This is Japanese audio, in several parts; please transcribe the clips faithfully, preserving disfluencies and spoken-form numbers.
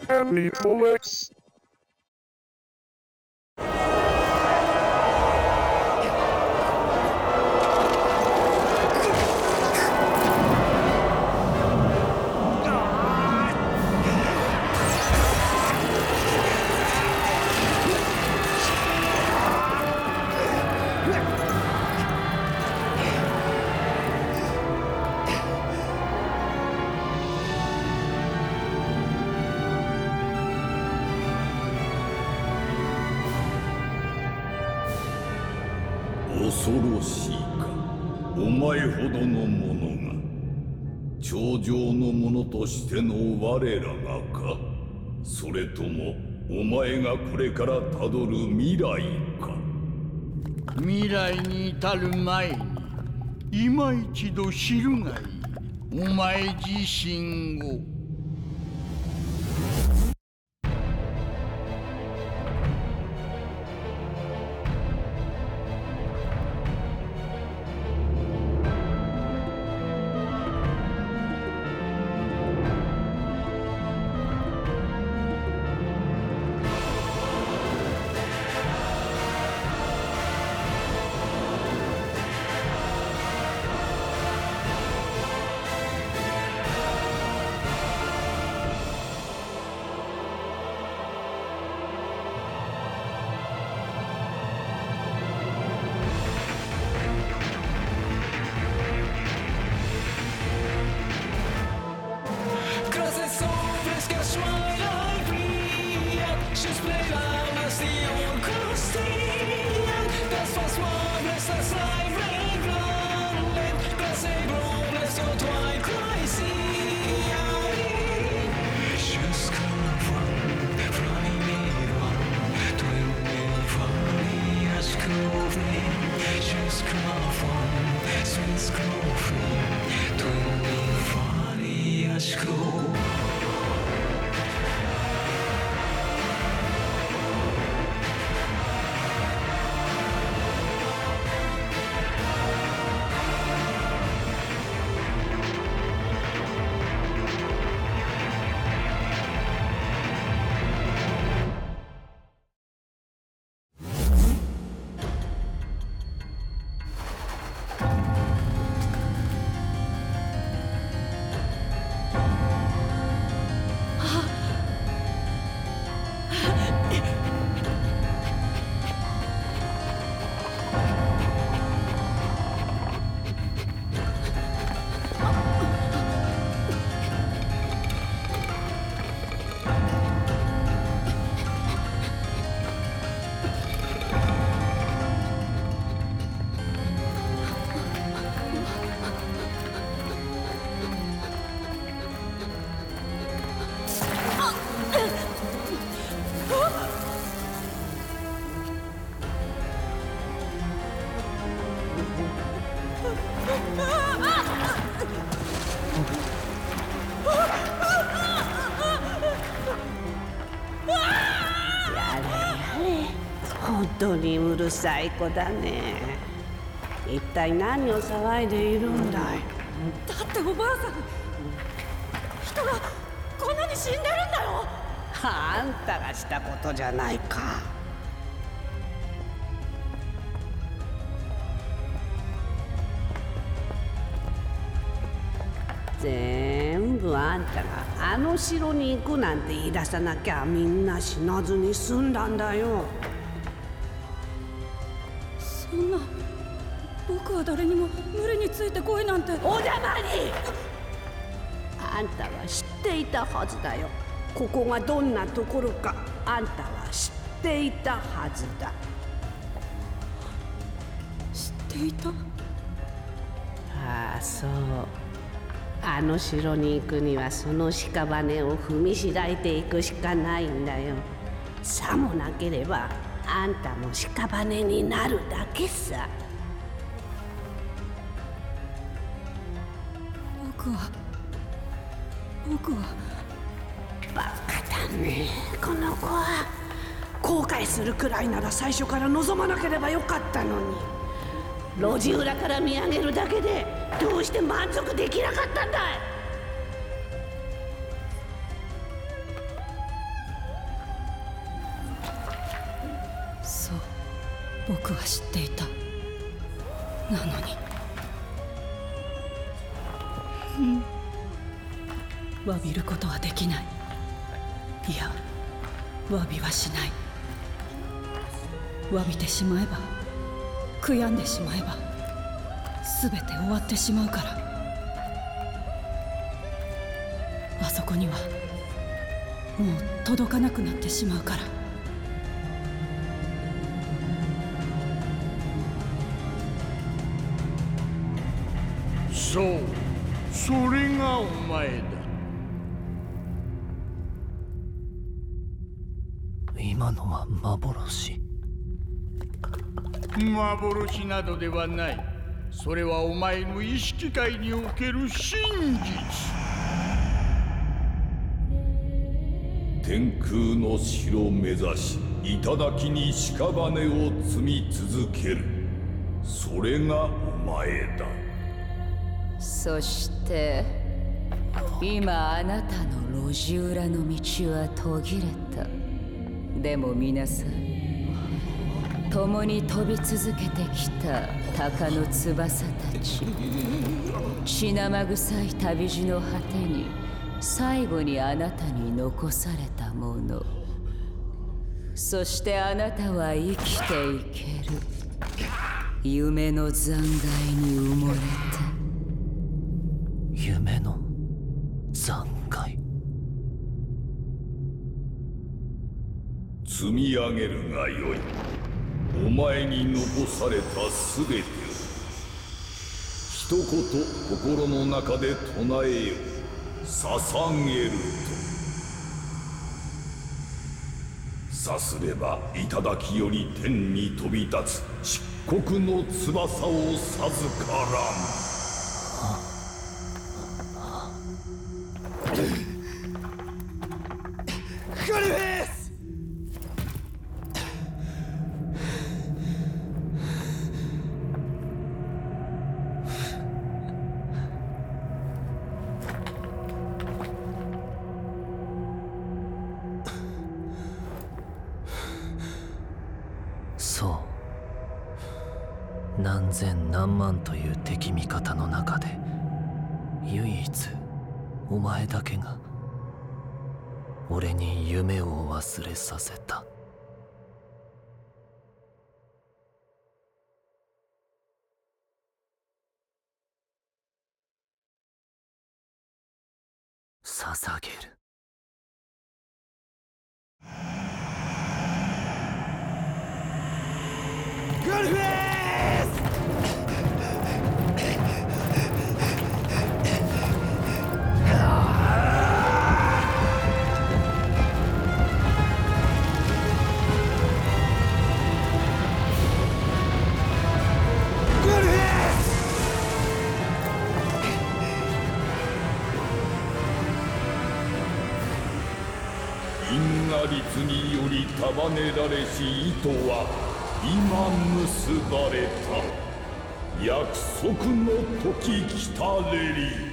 Family Comics. 恐ろしいか、お前ほどの者が頂上の者としての我らがか、それともお前がこれからたどる未来か。 未来に至る前に今一度知るがいい、お前自身を。 本当にうるさい子だね。一体何を騒いでいるんだい。 だっておばあさん、人がこんなに死んでるんだよ。 あんたがしたことじゃないか。全部あんたがあの城に行くなんて言い出さなきゃみんな死なずに済んだんだよ。 そんな、僕は誰にも無理についてこいなんて。 お邪魔に。あんたは知っていたはずだよ。ここがどんなところかあんたは知っていたはずだ。 知っていた？ ああ、そう。あの城に行くにはその屍を踏みしらいていくしかないんだよ。さもなければあんたも屍になるだけさ。 僕は僕はバカだね、この子は。後悔するくらいなら最初から望まなければよかったのに。路地裏から見上げるだけでどうして満足できなかったんだい。 僕は知っていた。なのに、詫びることはできない。いや、詫びはしない。詫びてしまえば、悔やんでしまえば、すべて終わってしまうから。あそこにはもう届かなくなってしまうから。 そう、それがお前だ。 今のは幻。 幻などではない。それはお前の意識界における真実。 天空の城を目指し、頂に屍を積み続ける。それがお前だ。 そして今あなたの路地裏の道は途切れた。でも皆さん、共に飛び続けてきた鷹の翼たち、血生臭い旅路の果てに最後にあなたに残されたもの。そしてあなたは生きていける。夢の残骸に埋もれて。 夢の残骸。 積み上げるがよい。お前に残されたすべてを一言心の中で唱えよう。捧げると。さすれば頂より天に飛び立つ漆黒の翼を授からん。 ガルフェス！ そう、何千何万という敵味方の中で唯一お前だけが俺に夢を忘れさせた。捧げる。 ガルフェス！ 因果律により束ねられし糸は今結ばれた。約束の時来たれり。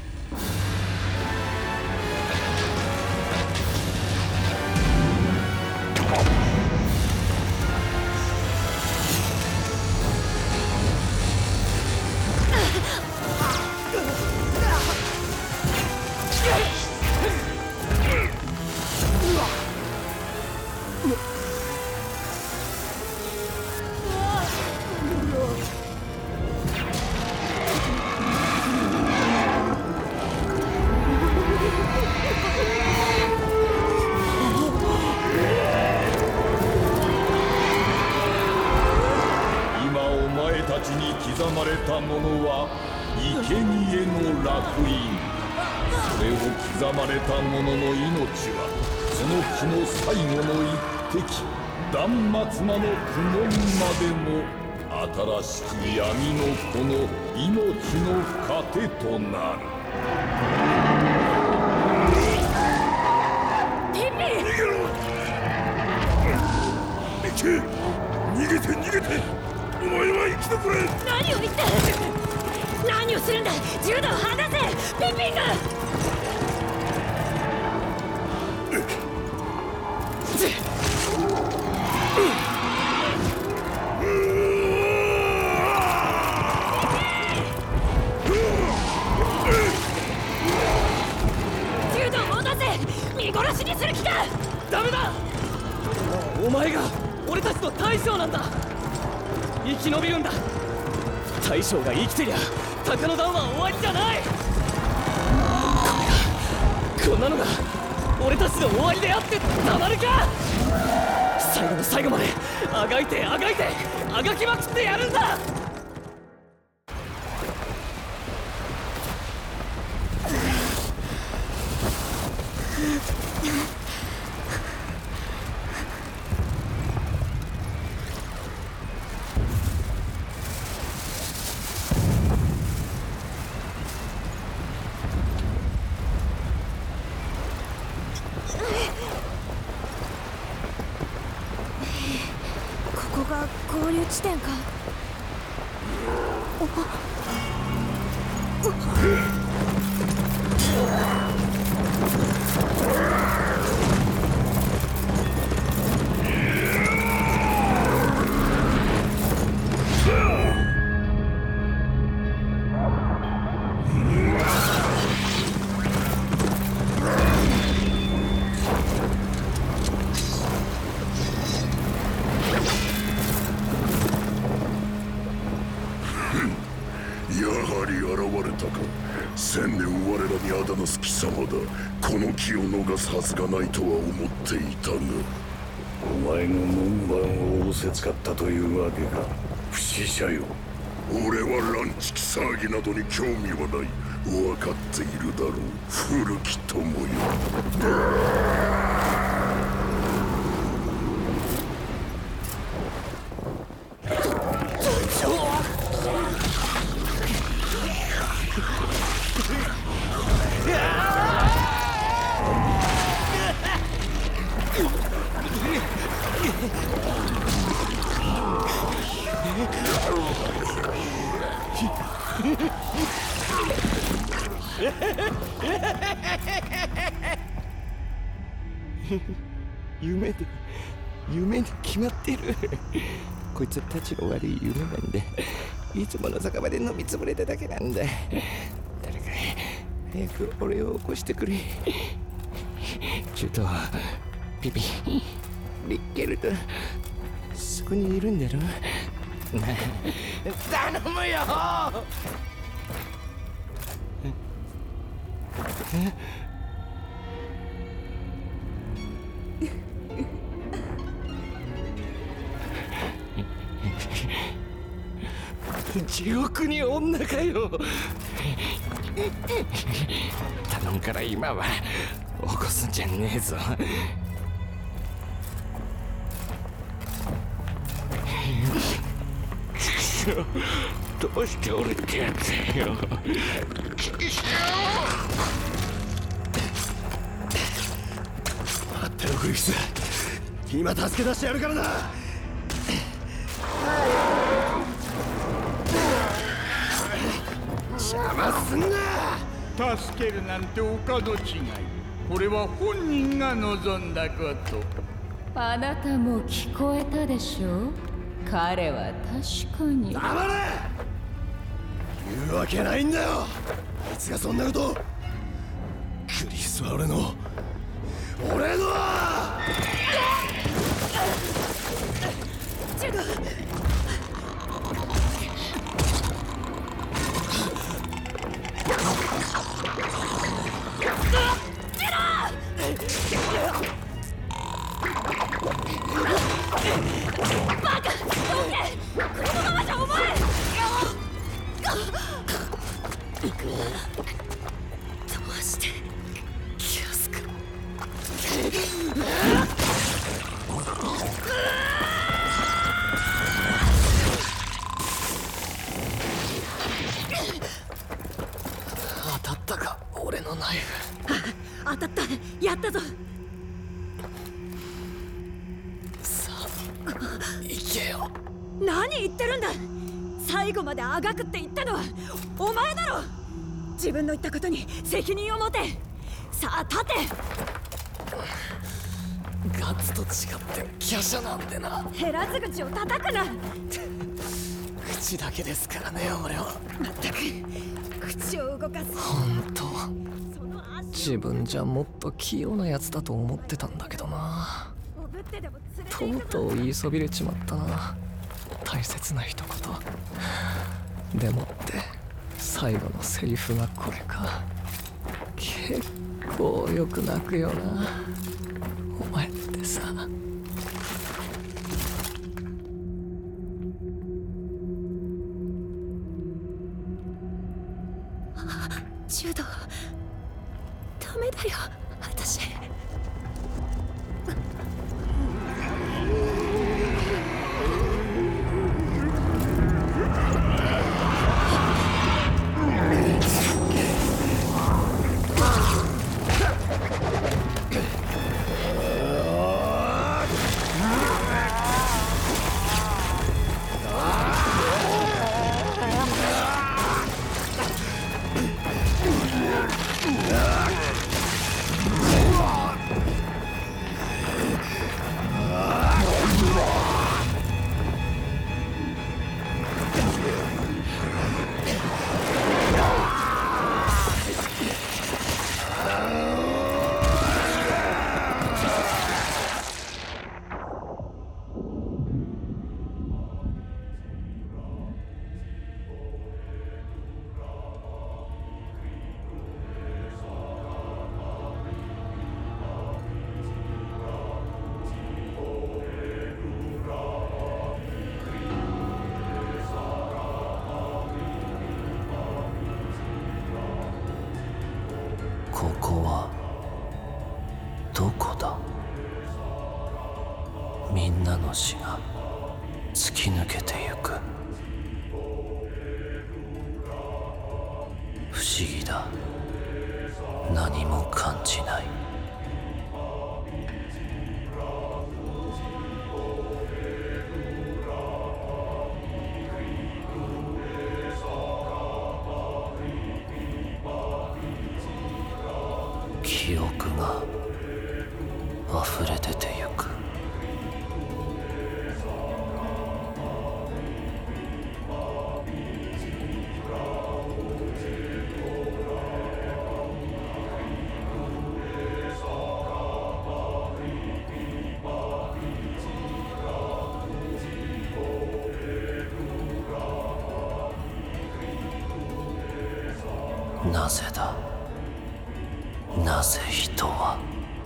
刻まれたものは生贄の烙印。それを刻まれた者の命はその日の最後の一滴、断末魔の苦悶までも新しき闇の子の命の糧となる。 ピピ！ 逃げろ！ミキ！逃げて逃げて！お前は生き残れ！ 何を言って！何をするんだ！銃弾を離せ！ピピング！ 見殺しにする気か。 ダメだ。お前が俺たちの大将なんだ。生き延びるんだ。大将が生きてりゃ高野団は終わりじゃない。こんなのが俺たちの終わりであってたまるか。最後の最後まであがいてあがいてあがきまくってやるんだ。 ここが合流地点か。 千年我らにあだなす貴様だ。この気を逃すはずがないとは思っていたが、 お前が門番を仰せつかったというわけか。不死者よ。 俺は乱畜騒ぎなどに興味はない。分かっているだろう、古き友よ。 夢で夢に決まってる。こいつたちの悪い夢なんで、いつもの酒場で飲みつぶれただけなんだ。誰か早く俺を起こしてくれ。ちょっとピピリッケルト、そこにいるんだろ。頼むよ。地獄に女かよ。頼むから今は起こすんじゃねえぞ。どうして俺ってやつよ。待ってろグリフス、今助け出してやるからな。邪魔すんな。 助けるなんてお門違い。これは本人が望んだこと。 あなたも聞こえたでしょ。彼は確かに。 黙れ。言うわけないんだよ。あいつがそんなこと。クリスは俺の俺の違う。バカ！どけ！このままじゃお前！どうして気安く。 当たったか、俺のナイフ。 当たった。やったぞ。 さあ行けよ。 何言ってるんだ。最後まであがくって言ったのはお前だろ。自分の言ったことに責任を持て。さあ立て。 ガッツと違って華奢なんでな。 減らず口を叩くな。 口だけですからね、俺は。 まったく口を動かす。 本当はその足自分じゃもっと器用なやつだと思ってたんだけどな。とうとう言いそびれちまったな、大切な一言。でもって最後のセリフがこれか。結構よく泣くよなお前ってさ。 ジュド、ダメだよ私。 ここはどこだ。みんなの死が突き抜けてゆく。不思議だ、何も感じない。記憶が溢れ出てゆく。なぜだ、なぜ人は。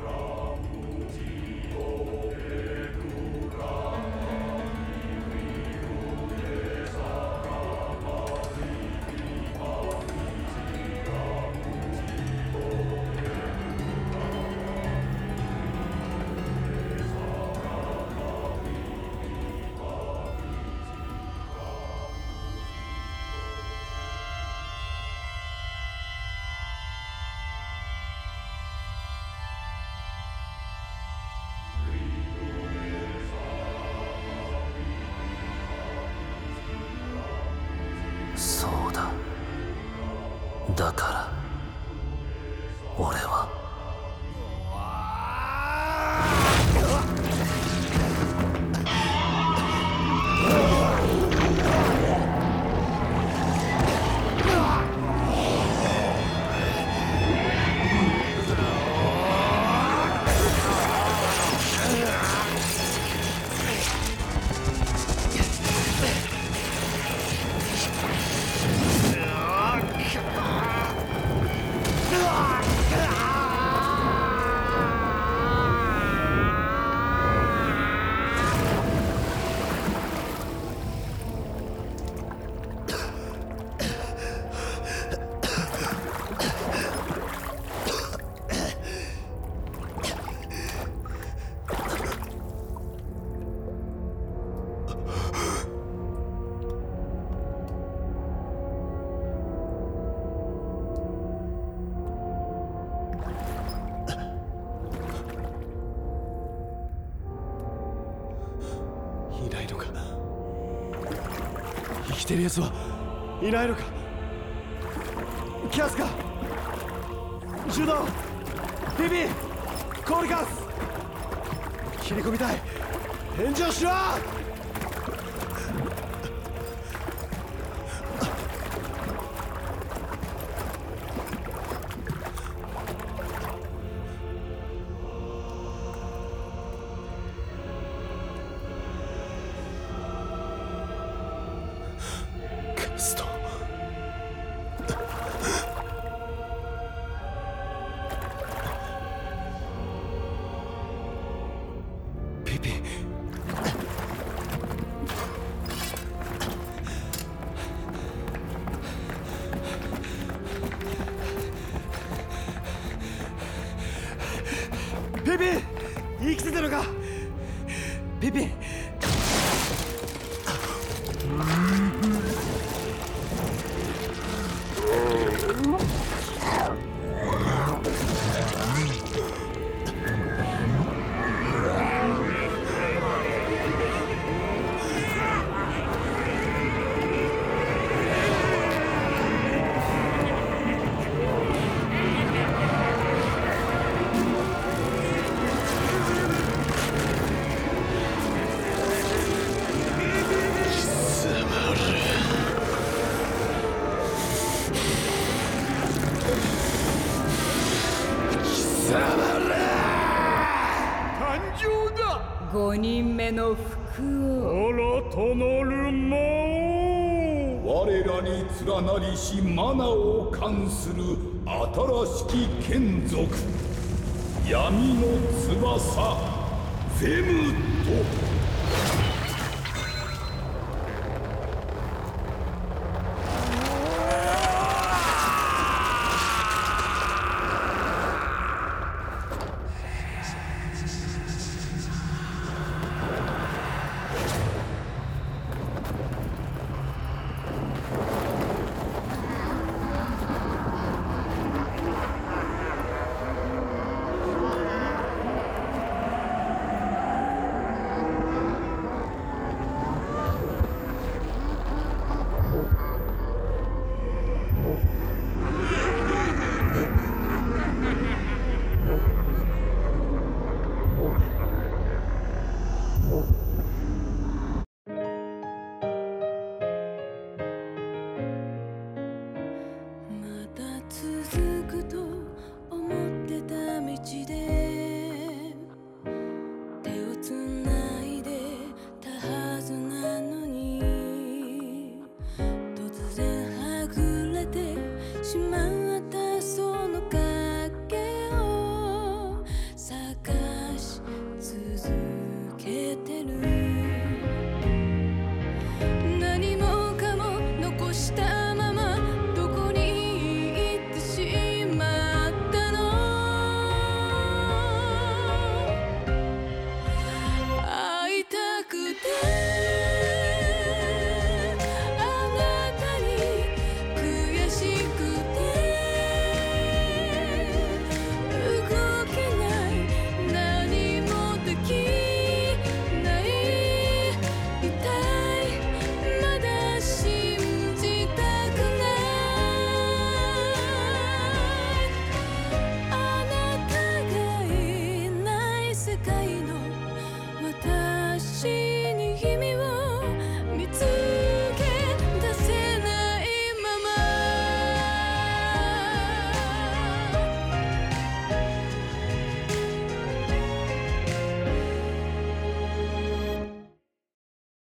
そうだ、だから俺はいないのか。生きてるやつはいないのか。キャスカ、ジュド、ビビ、コールガス、切り込みたい。返事をしろ。 ペペ生きてたのか。ペペ五人目の福王。 新たなる魔王。 我らに連なりしマナを冠する新しき眷属、闇の翼フェムト。